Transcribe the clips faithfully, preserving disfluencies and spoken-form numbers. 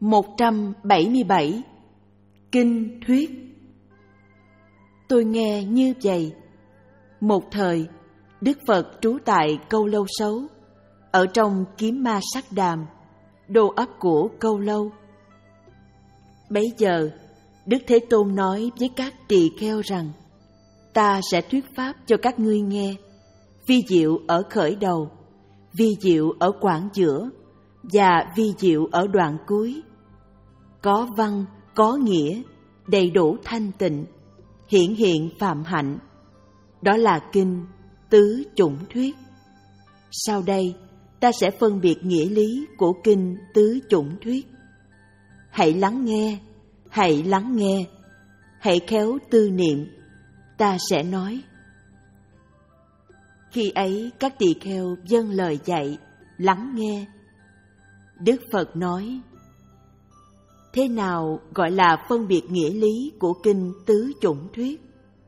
một trăm bảy mươi bảy. Kinh thuyết. Tôi nghe như vậy. Một thời, Đức Phật trú tại Câu Lâu Xấu, ở trong Kiếm Ma Sắc Đàm, đô ấp của Câu Lâu. Bấy giờ, Đức Thế Tôn nói với các tỳ kheo rằng: Ta sẽ thuyết pháp cho các ngươi nghe, vi diệu ở khởi đầu, vi diệu ở quãng giữa, và vi diệu ở đoạn cuối. Có văn, có nghĩa, đầy đủ thanh tịnh, hiển hiện phạm hạnh. Đó là kinh Tứ Chủng Thuyết. Sau đây, ta sẽ phân biệt nghĩa lý của kinh Tứ Chủng Thuyết. Hãy lắng nghe, hãy lắng nghe, hãy khéo tư niệm, ta sẽ nói. Khi ấy các tỳ kheo vâng lời dạy, lắng nghe. Đức Phật nói: Thế nào gọi là phân biệt nghĩa lý của kinh Tứ Chủng Thuyết?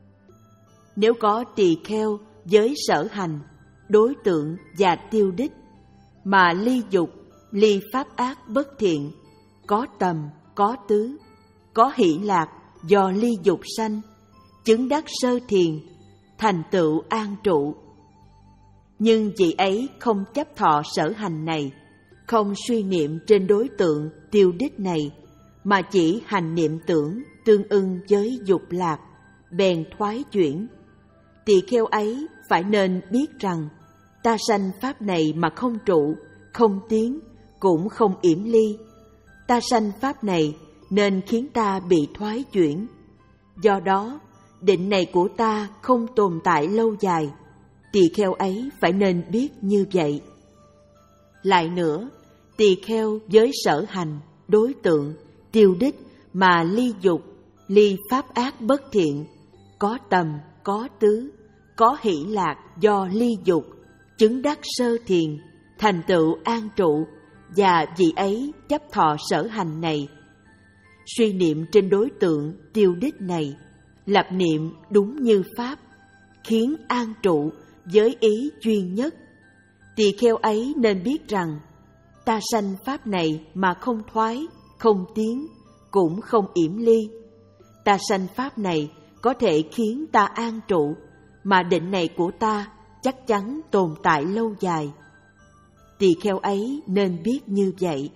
Nếu có tỳ kheo với sở hành, đối tượng và tiêu đích, mà ly dục, ly pháp ác bất thiện, có tầm, có tứ, có hỷ lạc do ly dục sanh, chứng đắc sơ thiền, thành tựu an trụ. Nhưng vị ấy không chấp thọ sở hành này, không suy niệm trên đối tượng tiêu đích này, mà chỉ hành niệm tưởng tương ưng với dục lạc, bèn thoái chuyển. Tỳ kheo ấy phải nên biết rằng ta sanh pháp này mà không trụ, không tiến, cũng không yểm ly. Ta sanh pháp này nên khiến ta bị thoái chuyển. Do đó, định này của ta không tồn tại lâu dài. Tỳ kheo ấy phải nên biết như vậy. Lại nữa, tỳ kheo với sở hành, đối tượng, tiêu đích mà ly dục, ly pháp ác bất thiện, có tầm, có tứ, có hỷ lạc do ly dục, chứng đắc sơ thiền, thành tựu an trụ, và vị ấy chấp thọ sở hành này, suy niệm trên đối tượng tiêu đích này, lập niệm đúng như pháp, khiến an trụ với ý chuyên nhất. Tỳ kheo ấy nên biết rằng ta sanh pháp này mà không thoái, không tiến, cũng không yểm ly. Ta sanh pháp này có thể khiến ta an trụ, mà định này của ta chắc chắn tồn tại lâu dài. Tỳ kheo ấy nên biết như vậy.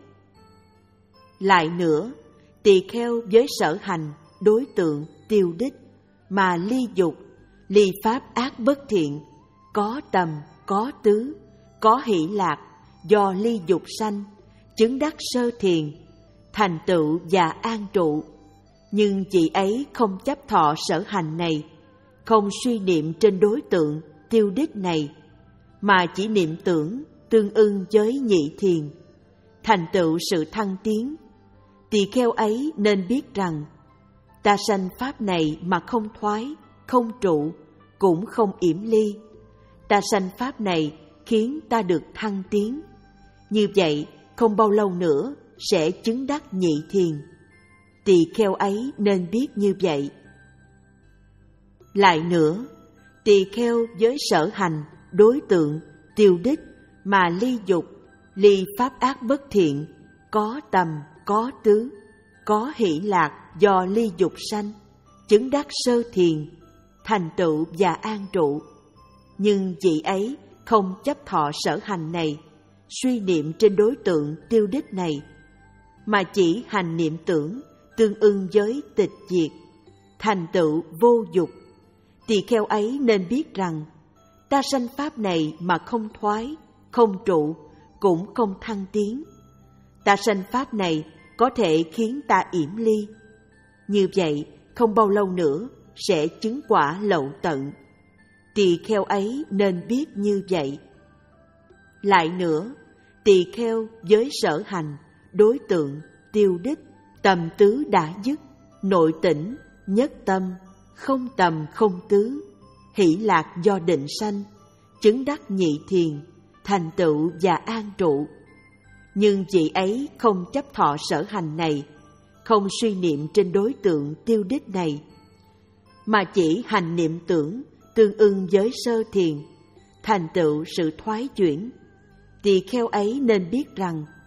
Lại nữa, tỳ kheo với sở hành, đối tượng, tiêu đích, mà ly dục, ly pháp ác bất thiện, có tầm, có tứ, có hỷ lạc do ly dục sanh, chứng đắc sơ thiền, thành tựu và an trụ. Nhưng vị ấy không chấp thọ sở hành này, không suy niệm trên đối tượng tiêu đích này, mà chỉ niệm tưởng tương ưng với nhị thiền, thành tựu sự thăng tiến. Tỳ kheo ấy nên biết rằng ta sanh pháp này mà không thoái, không trụ, cũng không yểm ly. Ta sanh pháp này khiến ta được thăng tiến. Như vậy, không bao lâu nữa sẽ chứng đắc nhị thiền. Tỳ kheo ấy nên biết như vậy. Lại nữa, tỳ kheo với sở hành, đối tượng, tiêu đích, mà ly dục, ly pháp ác bất thiện, có tầm, có tứ, có hỷ lạc do ly dục sanh, chứng đắc sơ thiền, thành tựu và an trụ. Nhưng vị ấy không chấp thọ sở hành này, suy niệm trên đối tượng tiêu đích này, mà chỉ hành niệm tưởng tương ưng với tịch diệt, thành tựu vô dục. Tỳ kheo ấy nên biết rằng ta sanh pháp này mà không thoái, không trụ, cũng không thăng tiến. Ta sanh pháp này có thể khiến ta yểm ly. Như vậy, không bao lâu nữa sẽ chứng quả lậu tận. Tỳ kheo ấy nên biết như vậy. Lại nữa, tỳ kheo với sở hành, đối tượng, tiêu đích, tầm tứ đã dứt, nội tỉnh, nhất tâm, không tầm không tứ, hỷ lạc do định sanh, chứng đắc nhị thiền, thành tựu và an trụ. Nhưng vị ấy không chấp thọ sở hành này, không suy niệm trên đối tượng tiêu đích này, mà chỉ hành niệm tưởng tương ưng với sơ thiền, thành tựu sự thoái chuyển. Tỳ kheo ấy nên biết rằng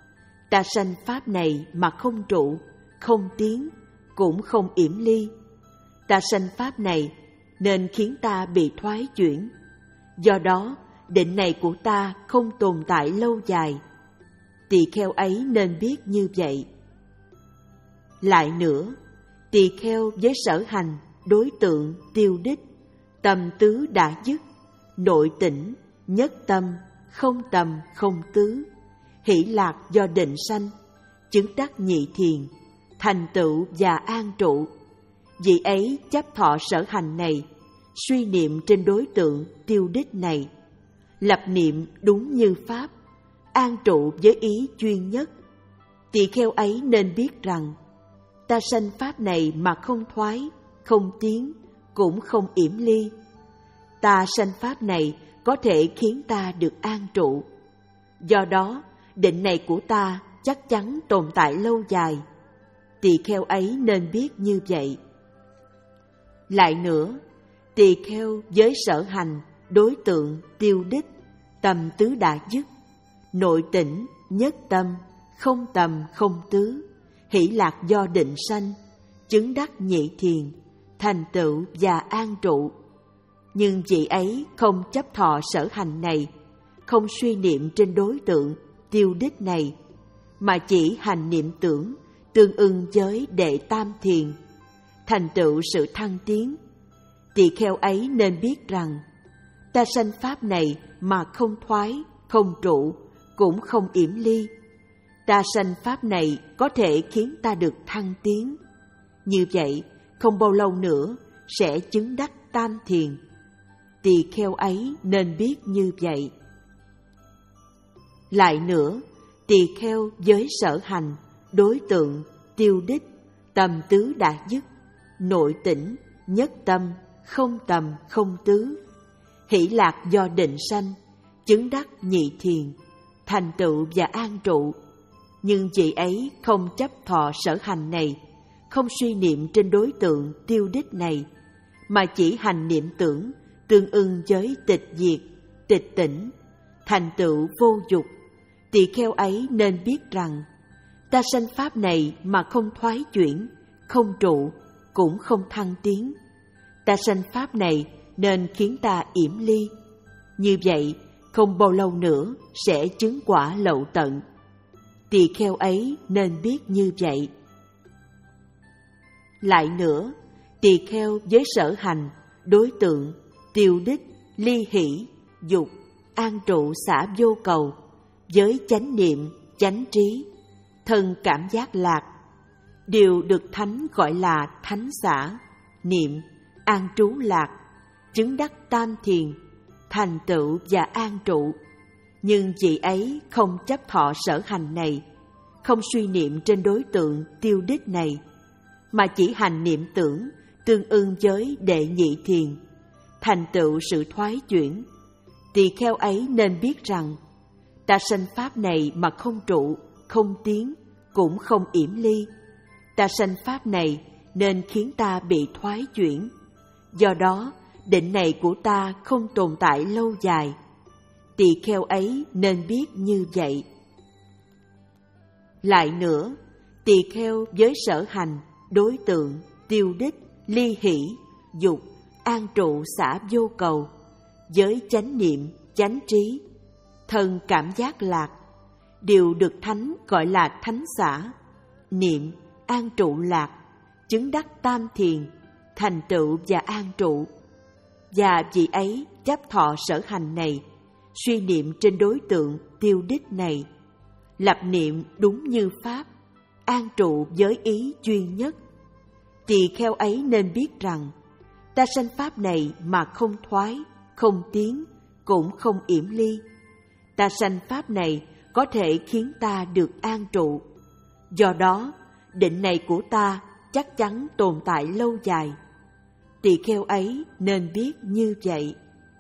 Ta sanh pháp này mà không trụ, không tiến, cũng không yểm ly. Ta sanh pháp này nên khiến ta bị thoái chuyển. Do đó, định này của ta không tồn tại lâu dài. Tỳ kheo ấy nên biết như vậy. Lại nữa, tỳ kheo với sở hành, đối tượng, tiêu đích, tâm tứ đã dứt, nội tỉnh, nhất tâm, không tầm, không tứ, hỷ lạc do định sanh, chứng đắc nhị thiền, thành tựu và an trụ. Vị ấy chấp thọ sở hành này, suy niệm trên đối tượng tiêu đích này, lập niệm đúng như pháp, an trụ với ý chuyên nhất. Tỳ kheo ấy nên biết rằng, ta sanh pháp này mà không thoái, không tiến, cũng không yểm ly. Ta sanh pháp này có thể khiến ta được an trụ. Do đó, định này của ta chắc chắn tồn tại lâu dài. Tỳ kheo ấy nên biết như vậy. Lại nữa, tỳ kheo với sở hành, đối tượng, tiêu đích, tâm tứ đã dứt, nội tỉnh, nhất tâm, không tầm, không tứ, hỷ lạc do định sanh, chứng đắc nhị thiền, thành tựu và an trụ. Nhưng vị ấy không chấp thọ sở hành này, không suy niệm trên đối tượng, tiêu đích này, mà chỉ hành niệm tưởng tương ưng với đệ tam thiền, thành tựu sự thăng tiến. Tỳ kheo ấy nên biết rằng, ta sanh pháp này mà không thoái, không trụ, cũng không yểm ly. Ta sanh pháp này có thể khiến ta được thăng tiến. Như vậy, không bao lâu nữa sẽ chứng đắc tam thiền. Tỳ kheo ấy nên biết như vậy. Lại nữa, tỳ kheo với sở hành, đối tượng, tiêu đích, tâm tứ đã dứt, nội tỉnh, nhất tâm, không tầm, không tứ, hỷ lạc do định sanh, chứng đắc nhị thiền, thành tựu và an trụ. Nhưng vị ấy không chấp thọ sở hành này, không suy niệm trên đối tượng tiêu đích này, mà chỉ hành niệm tưởng tương ưng với tịch diệt, tịch tỉnh, thành tựu vô dục. Tỳ kheo ấy nên biết rằng, ta sanh pháp này mà không thoái chuyển, không trụ, cũng không thăng tiến. Ta sanh pháp này nên khiến ta yểm ly. Như vậy, không bao lâu nữa sẽ chứng quả lậu tận. Tỳ kheo ấy nên biết như vậy. Lại nữa, tỳ kheo với sở hành, đối tượng, tiêu đích, ly hỷ, dục, an trụ xả vô cầu, với chánh niệm, chánh trí, thân cảm giác lạc, đều được Thánh gọi là thánh xả, niệm, an trú lạc, chứng đắc tam thiền, thành tựu và an trụ. Nhưng vị ấy không chấp thọ sở hành này, không suy niệm trên đối tượng tiêu đích này, mà chỉ hành niệm tưởng tương ưng với đệ nhị thiền, thành tựu sự thoái chuyển. Tỳ kheo ấy nên biết rằng, ta sanh pháp này mà không trụ, không tiến, cũng không yểm ly. Ta sanh pháp này nên khiến ta bị thoái chuyển. Do đó, định này của ta không tồn tại lâu dài. Tỳ kheo ấy nên biết như vậy. Lại nữa, tỳ kheo với sở hành, đối tượng, tiêu đích, ly hỷ, dục, an trụ xả vô cầu, với chánh niệm, chánh trí, thân cảm giác lạc, đều được Thánh gọi là thánh xả, niệm, an trụ lạc, chứng đắc tam thiền, thành tựu và an trụ. Và vị ấy chấp thọ sở hành này, suy niệm trên đối tượng tiêu đích này, lập niệm đúng như pháp, an trụ với ý duy nhất. Tỳ kheo ấy nên biết rằng, ta sanh pháp này mà không thoái, không tiến, cũng không yểm ly. Ta sanh pháp này có thể khiến ta được an trụ. Do đó, định này của ta chắc chắn tồn tại lâu dài. Tỳ kheo ấy nên biết như vậy.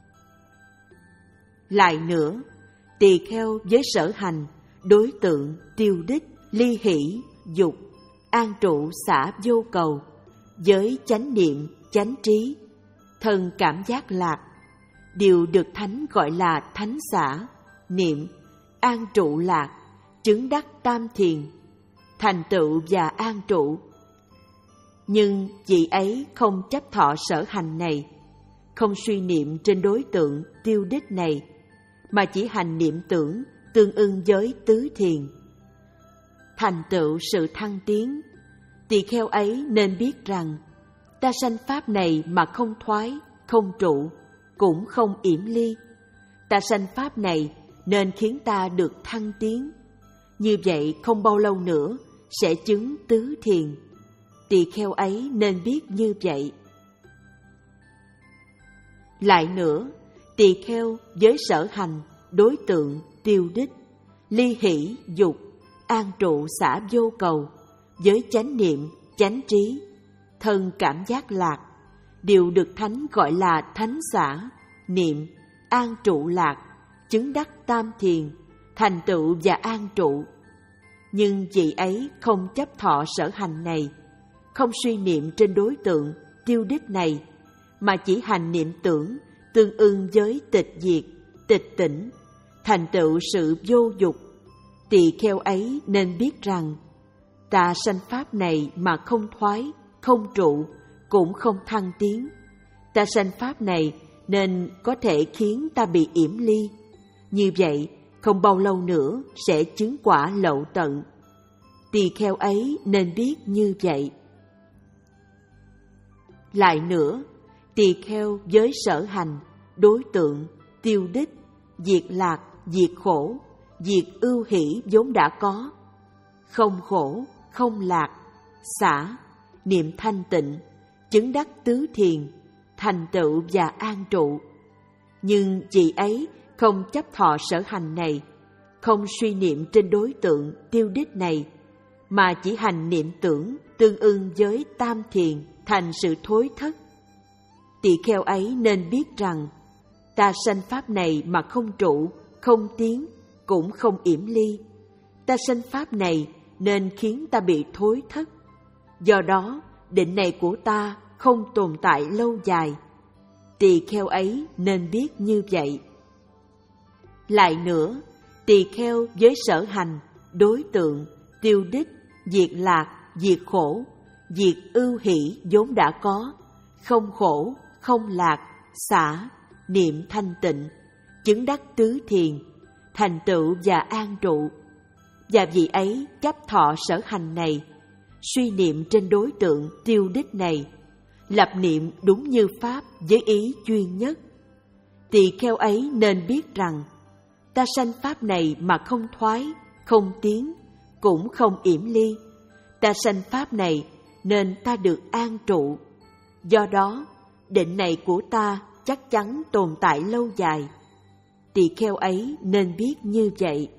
Lại nữa, tỳ kheo với sở hành, đối tượng, tiêu đích, ly hỷ, dục, an trụ xả vô cầu, với chánh niệm, chánh trí, thân cảm giác lạc, đều được Thánh gọi là thánh xả, niệm, an trụ lạc, chứng đắc tam thiền, thành tựu và an trụ. Nhưng vị ấy không chấp thọ sở hành này, không suy niệm trên đối tượng tiêu đích này, mà chỉ hành niệm tưởng tương ưng với tứ thiền. Thành tựu sự thăng tiến, tỳ kheo ấy nên biết rằng ta sanh pháp này mà không thoái, không trụ, cũng không yểm ly. Ta sanh pháp này nên khiến ta được thăng tiến. Như vậy không bao lâu nữa sẽ chứng tứ thiền. Tỳ kheo ấy nên biết như vậy. Lại nữa, tỳ kheo với sở hành, đối tượng, tiêu đích, ly hỷ, dục, an trụ xả vô cầu, với chánh niệm, chánh trí, thân cảm giác lạc, đều được Thánh gọi là thánh xả, niệm, an trụ lạc, chứng đắc tam thiền, thành tựu và an trụ. Nhưng vị ấy không chấp thọ sở hành này, không suy niệm trên đối tượng tiêu đích này, mà chỉ hành niệm tưởng tương ưng với tịch diệt, tịch tỉnh, thành tựu sự vô dục. Tỳ kheo ấy nên biết rằng ta sanh pháp này mà không thoái, không trụ, cũng không thăng tiến. Ta sanh pháp này nên có thể khiến ta bị yểm ly. Như vậy không bao lâu nữa sẽ chứng quả lậu tận. Tỳ kheo ấy nên biết như vậy. Lại nữa, tỳ kheo với sở hành, đối tượng, tiêu đích, diệt lạc, diệt khổ, diệt ưu hỷ vốn đã có, không khổ, không lạc, xả, niệm thanh tịnh, chứng đắc tứ thiền, thành tựu và an trụ. Nhưng vị ấy không chấp thọ sở hành này, không suy niệm trên đối tượng tiêu đích này, mà chỉ hành niệm tưởng tương ưng với tam thiền, thành sự thối thất. Tỳ kheo ấy nên biết rằng ta sanh pháp này mà không trụ, không tiến, cũng không yểm ly. Ta sanh pháp này nên khiến ta bị thối thất. Do đó, định này của ta không tồn tại lâu dài. Tỳ kheo ấy nên biết như vậy. Lại nữa, tỳ kheo với sở hành, đối tượng, tiêu đích, diệt lạc, diệt khổ, diệt ưu hỷ vốn đã có, không khổ, không lạc, xả, niệm thanh tịnh, chứng đắc tứ thiền, thành tựu và an trụ. Và vị ấy chấp thọ sở hành này, suy niệm trên đối tượng tiêu đích này, lập niệm đúng như pháp với ý chuyên nhất. Tỳ kheo ấy nên biết rằng ta sanh pháp này mà không thoái, không tiến, cũng không yểm ly. Ta sanh pháp này nên ta được an trụ. Do đó, định này của ta chắc chắn tồn tại lâu dài. Tỳ kheo ấy nên biết như vậy.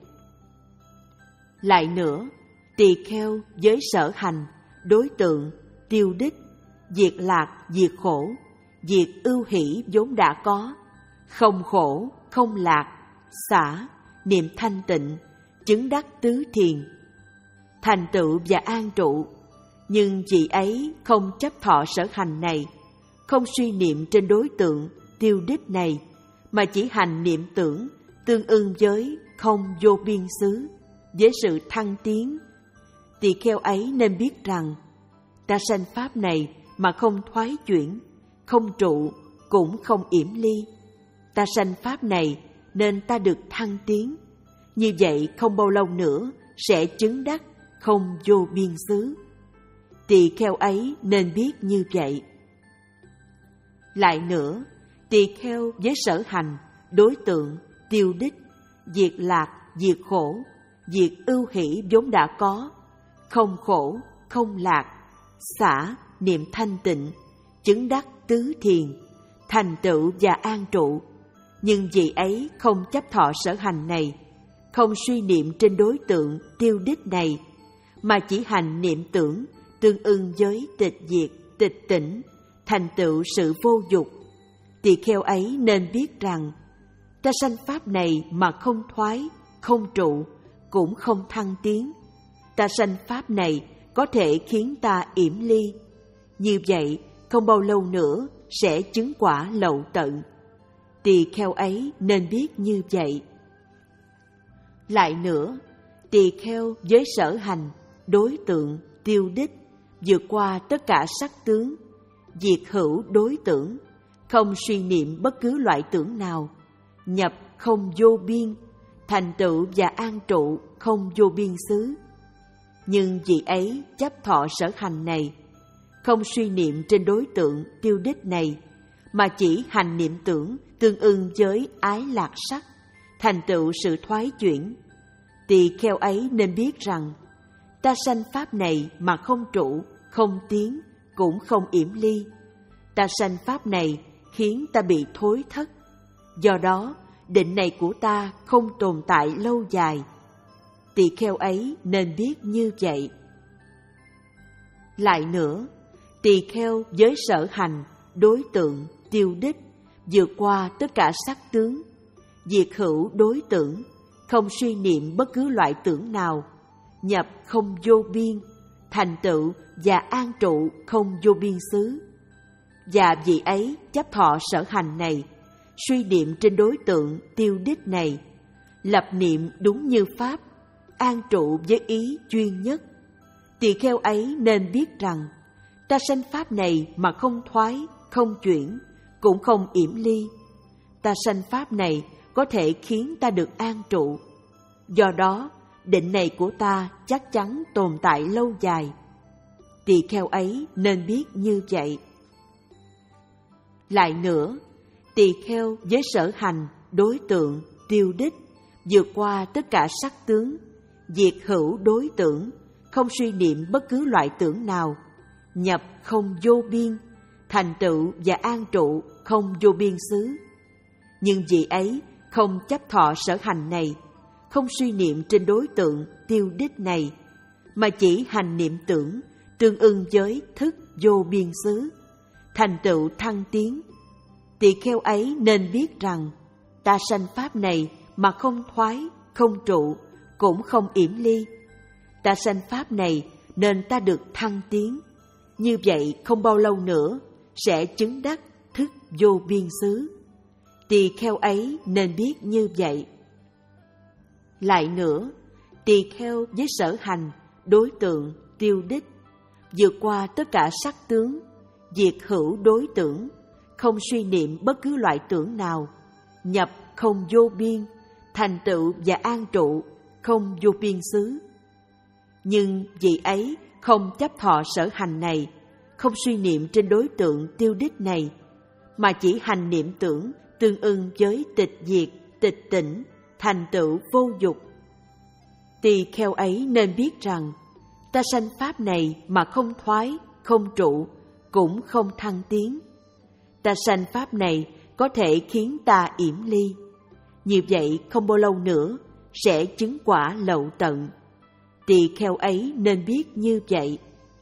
Lại nữa, tỳ kheo với sở hành, đối tượng, tiêu đích, diệt lạc, diệt khổ, diệt ưu hỷ vốn đã có, không khổ, không lạc, xả, niệm thanh tịnh, chứng đắc tứ thiền, thành tựu và an trụ. Nhưng vị ấy không chấp thọ sở hành này, không suy niệm trên đối tượng tiêu đích này, mà chỉ hành niệm tưởng tương ưng với không vô biên xứ, với sự thăng tiến. Tỳ kheo ấy nên biết rằng ta sanh pháp này mà không thoái chuyển, không trụ, cũng không yểm ly. Ta sanh pháp này nên ta được thăng tiến. Như vậy không bao lâu nữa sẽ chứng đắc không vô biên xứ. Tỳ kheo ấy nên biết như vậy. Lại nữa, tỳ kheo với sở hành, đối tượng, tiêu đích, diệt lạc, diệt khổ, diệt ưu hỷ vốn đã có, không khổ, không lạc, xả, niệm thanh tịnh, chứng đắc tứ thiền, thành tựu và an trụ. Nhưng vị ấy không chấp thọ sở hành này, không suy niệm trên đối tượng tiêu đích này, mà chỉ hành niệm tưởng tương ưng với tịch diệt, tịch tỉnh, thành tựu sự vô dục. Tỳ kheo ấy nên biết rằng ta sanh pháp này mà không thoái, không trụ, cũng không thăng tiến. Ta sanh pháp này có thể khiến ta yểm ly. Như vậy không bao lâu nữa sẽ chứng quả lậu tận. Tỳ kheo ấy nên biết như vậy. Lại nữa, Tỳ kheo với sở hành, đối tượng, tiêu đích, vượt qua tất cả sắc tướng, diệt hữu đối tưởng, không suy niệm bất cứ loại tưởng nào, nhập không vô biên, thành tựu và an trụ không vô biên xứ. Nhưng vị ấy chấp thọ sở hành này, không suy niệm trên đối tượng tiêu đích này, mà chỉ hành niệm tưởng tương ưng với ái lạc sắc, thành tựu sự thoái chuyển. Tỳ kheo ấy nên biết rằng, ta sanh pháp này mà không trụ, không tiến, cũng không yểm ly. Ta sanh pháp này khiến ta bị thối thất. Do đó, định này của ta không tồn tại lâu dài. Tỳ kheo ấy nên biết như vậy. Lại nữa, tỳ kheo với sở hành, đối tượng, tiêu đích, vượt qua tất cả sắc tướng, diệt hữu đối tưởng, không suy niệm bất cứ loại tưởng nào, nhập không vô biên, thành tựu và an trụ không vô biên xứ. Và vị ấy chấp thọ sở hành này, suy niệm trên đối tượng tiêu đích này, lập niệm đúng như pháp, an trụ với ý chuyên nhất. Tỳ kheo ấy nên biết rằng, ta sanh pháp này mà không thoái, không chuyển, cũng không yểm ly. Ta sanh pháp này có thể khiến ta được an trụ. Do đó, định này của ta chắc chắn tồn tại lâu dài. Tỳ kheo ấy nên biết như vậy. Lại nữa, tỳ kheo với sở hành, đối tượng, tiêu đích, vượt qua tất cả sắc tướng, diệt hữu đối tưởng, không suy niệm bất cứ loại tưởng nào, nhập không vô biên, thành tựu và an trụ không vô biên xứ. Nhưng vị ấy không chấp thọ sở hành này, không suy niệm trên đối tượng tiêu đích này, mà chỉ hành niệm tưởng tương ưng với thức vô biên xứ, thành tựu thăng tiến. Tỳ kheo ấy nên biết rằng, ta sanh pháp này mà không thoái, không trụ, cũng không yểm ly. Ta sanh pháp này nên ta được thăng tiến. Như vậy không bao lâu nữa sẽ chứng đắc thức vô biên xứ. Tỳ kheo ấy nên biết như vậy. Lại nữa, tỳ kheo với sở hành, đối tượng, tiêu đích, vượt qua tất cả sắc tướng, diệt hữu đối tưởng, không suy niệm bất cứ loại tưởng nào, nhập không vô biên, thành tựu và an trụ không vô biên xứ. Nhưng vị ấy không chấp thọ sở hành này, không suy niệm trên đối tượng tiêu đích này, mà chỉ hành niệm tưởng tương ưng với tịch diệt, tịch tỉnh, thành tựu vô dục. Tỳ kheo ấy nên biết rằng, ta sanh pháp này mà không thoái, không trụ, cũng không thăng tiến. Ta sanh pháp này có thể khiến ta yểm ly. Như vậy không bao lâu nữa sẽ chứng quả lậu tận. Tỳ kheo ấy nên biết như vậy.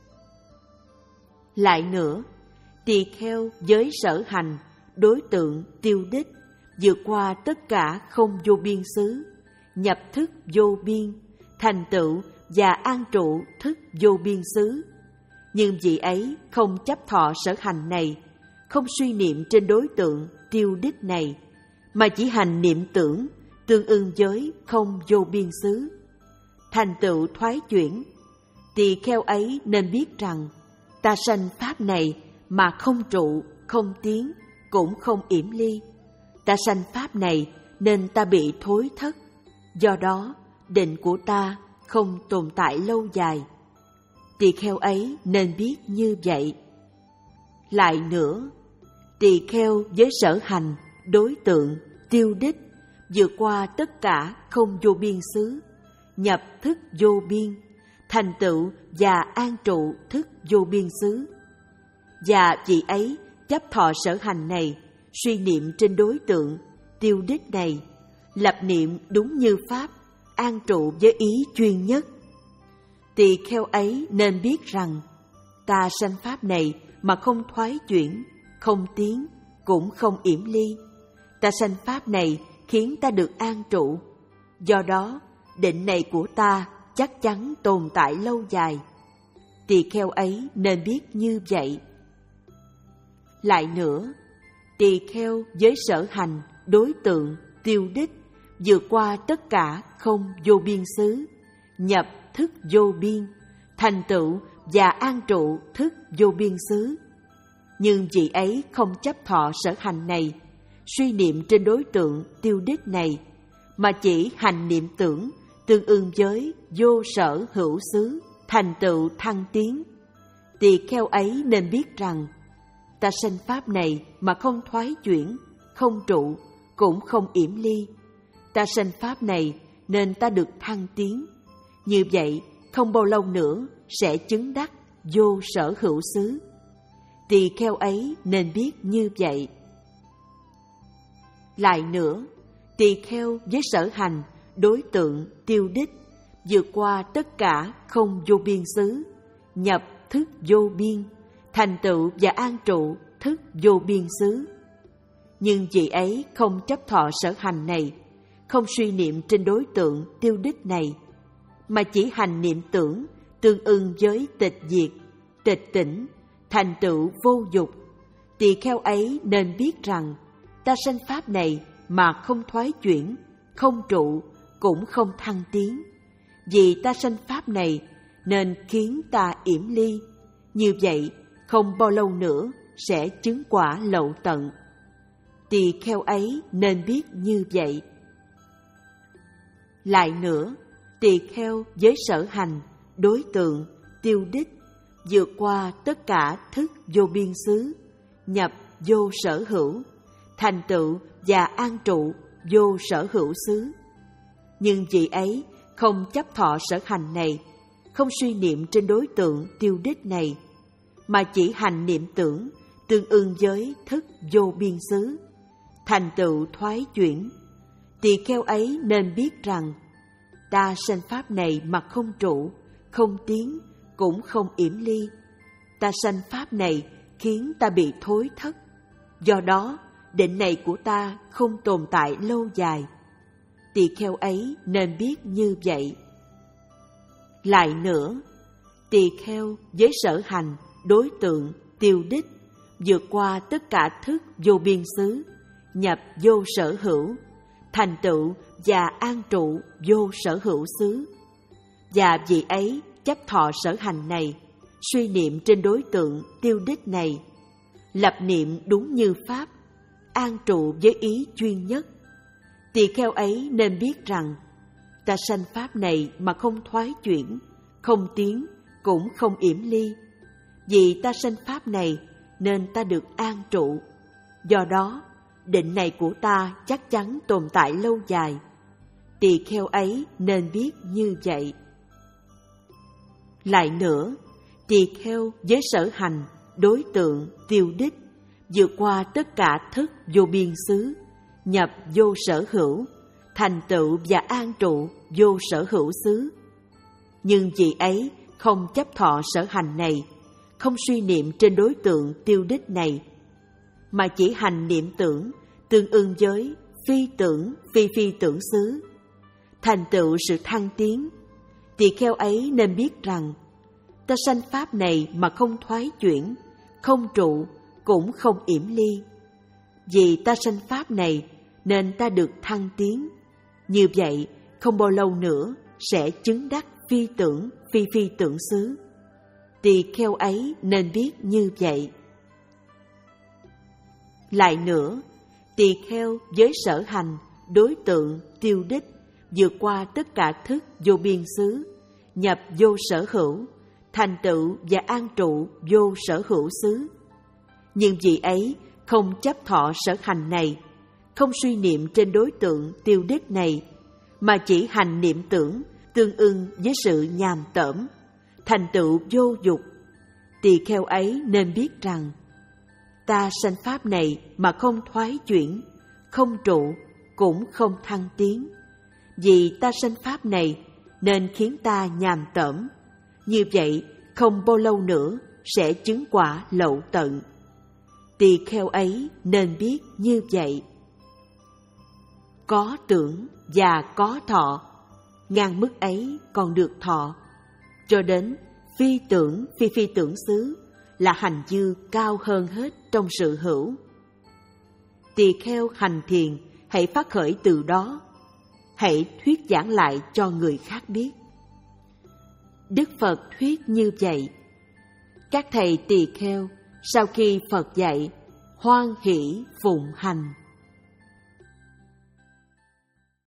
Lại nữa, tỳ kheo với sở hành, đối tượng, tiêu đích, vượt qua tất cả không vô biên xứ, nhập thức vô biên, thành tựu và an trụ thức vô biên xứ. Nhưng vị ấy không chấp thọ sở hành này, không suy niệm trên đối tượng tiêu đích này, mà chỉ hành niệm tưởng tương ưng với không vô biên xứ, thành tựu thoái chuyển. Tỳ kheo ấy nên biết rằng, ta sanh pháp này mà không trụ, không tiến, cũng không yểm ly. Ta sanh pháp này nên ta bị thối thất. Do đó, định của ta không tồn tại lâu dài. Tỳ kheo ấy nên biết như vậy. Lại nữa, tỳ kheo với sở hành, đối tượng, tiêu đích, vượt qua tất cả không vô biên xứ, nhập thức vô biên, thành tựu và an trụ thức vô biên xứ. Và vị ấy chấp thọ sở hành này, suy niệm trên đối tượng tiêu đích này, lập niệm đúng như pháp, an trụ với ý chuyên nhất. Tỳ kheo ấy nên biết rằng, ta sanh pháp này mà không thoái chuyển, không tiến, cũng không yểm ly. Ta sanh pháp này khiến ta được an trụ. Do đó, định này của ta chắc chắn tồn tại lâu dài. Tỳ kheo ấy nên biết như vậy. Lại nữa, tỳ kheo với sở hành, đối tượng, tiêu đích, vượt qua tất cả không vô biên xứ, nhập thức vô biên, thành tựu và an trụ thức vô biên xứ. Nhưng vị ấy không chấp thọ sở hành này, suy niệm trên đối tượng tiêu đích này, mà chỉ hành niệm tưởng tương ưng với vô sở hữu xứ, thành tựu thăng tiến. Tỳ kheo ấy nên biết rằng, ta sanh pháp này mà không thoái chuyển, không trụ, cũng không yểm ly. Ta sanh pháp này nên ta được thăng tiến. Như vậy, không bao lâu nữa sẽ chứng đắc vô sở hữu xứ. Tỳ kheo ấy nên biết như vậy. Lại nữa, tỳ kheo với sở hành, đối tượng, tiêu đích, vượt qua tất cả không vô biên xứ, nhập thức vô biên, thành tựu và an trụ thức vô biên xứ. Nhưng vị ấy không chấp thọ sở hành này, không suy niệm trên đối tượng tiêu đích này, mà chỉ hành niệm tưởng tương ưng với tịch diệt, tịch tỉnh, thành tựu vô dục. Tỳ kheo ấy nên biết rằng, ta sanh pháp này mà không thoái chuyển, không trụ, cũng không thăng tiến. Vì ta sanh pháp này nên khiến ta yểm ly. Như vậy, không bao lâu nữa sẽ chứng quả lậu tận. Tỳ kheo ấy nên biết như vậy. Lại nữa, tỳ kheo với sở hành, đối tượng, tiêu đích, vượt qua tất cả thức vô biên xứ, nhập vô sở hữu, thành tựu và an trụ vô sở hữu xứ. Nhưng vị ấy không chấp thọ sở hành này, không suy niệm trên đối tượng tiêu đích này, mà chỉ hành niệm tưởng tương ưng với thức vô biên xứ, thành tựu thoái chuyển. Tỳ kheo ấy nên biết rằng, ta sanh pháp này mà không trụ, không tiến, cũng không yểm ly. Ta sanh pháp này khiến ta bị thối thất. Do đó, định này của ta không tồn tại lâu dài. Tỳ kheo ấy nên biết như vậy. Lại nữa, tỳ kheo với sở hành, đối tượng, tiêu đích, vượt qua tất cả thức vô biên xứ, nhập vô sở hữu, thành tựu và an trụ vô sở hữu xứ. Và vị ấy chấp thọ sở hành này, suy niệm trên đối tượng tiêu đích này, lập niệm đúng như pháp, an trụ với ý chuyên nhất. Tỳ kheo ấy nên biết rằng, ta sanh pháp này mà không thoái chuyển, không tiến, cũng không yểm ly. Vì ta sanh pháp này nên ta được an trụ. Do đó, định này của ta chắc chắn tồn tại lâu dài. Tỳ kheo ấy nên biết như vậy. Lại nữa, tỳ kheo với sở hành, đối tượng, tiêu đích, vượt qua tất cả thức vô biên xứ, nhập vô sở hữu, thành tựu và an trụ vô sở hữu xứ. Nhưng vị ấy không chấp thọ sở hành này, không suy niệm trên đối tượng tiêu đích này, mà chỉ hành niệm tưởng tương ưng với phi tưởng, phi phi tưởng xứ, thành tựu sự thăng tiến. Tỳ kheo ấy nên biết rằng, ta sanh pháp này mà không thoái chuyển, không trụ, cũng không yểm ly. Vì ta sanh pháp này nên ta được thăng tiến. Như vậy, không bao lâu nữa sẽ chứng đắc phi tưởng, phi phi tưởng xứ. Tỳ kheo ấy nên biết như vậy. Lại nữa, tỳ kheo với sở hành, đối tượng, tiêu đích, vượt qua tất cả thức vô biên xứ, nhập vô sở hữu, thành tựu và an trụ vô sở hữu xứ. Nhưng vị ấy không chấp thọ sở hành này, không suy niệm trên đối tượng tiêu đích này, mà chỉ hành niệm tưởng tương ưng với sự nhàm tởm, thành tựu vô dục. Tỳ kheo ấy nên biết rằng, ta sanh pháp này mà không thoái chuyển, không trụ, cũng không thăng tiến. Vì ta sanh pháp này nên khiến ta nhàm tởm. Như vậy, không bao lâu nữa sẽ chứng quả lậu tận. Tỳ kheo ấy nên biết như vậy. Có tưởng và có thọ, ngang mức ấy còn được thọ, cho đến phi tưởng, phi phi tưởng xứ là hành dư cao hơn hết trong sự hữu. Tỳ kheo hành thiền hãy phát khởi từ đó, hãy thuyết giảng lại cho người khác biết. Đức Phật thuyết như vậy. Các thầy tỳ kheo sau khi Phật dạy, hoan hỷ phụng hành.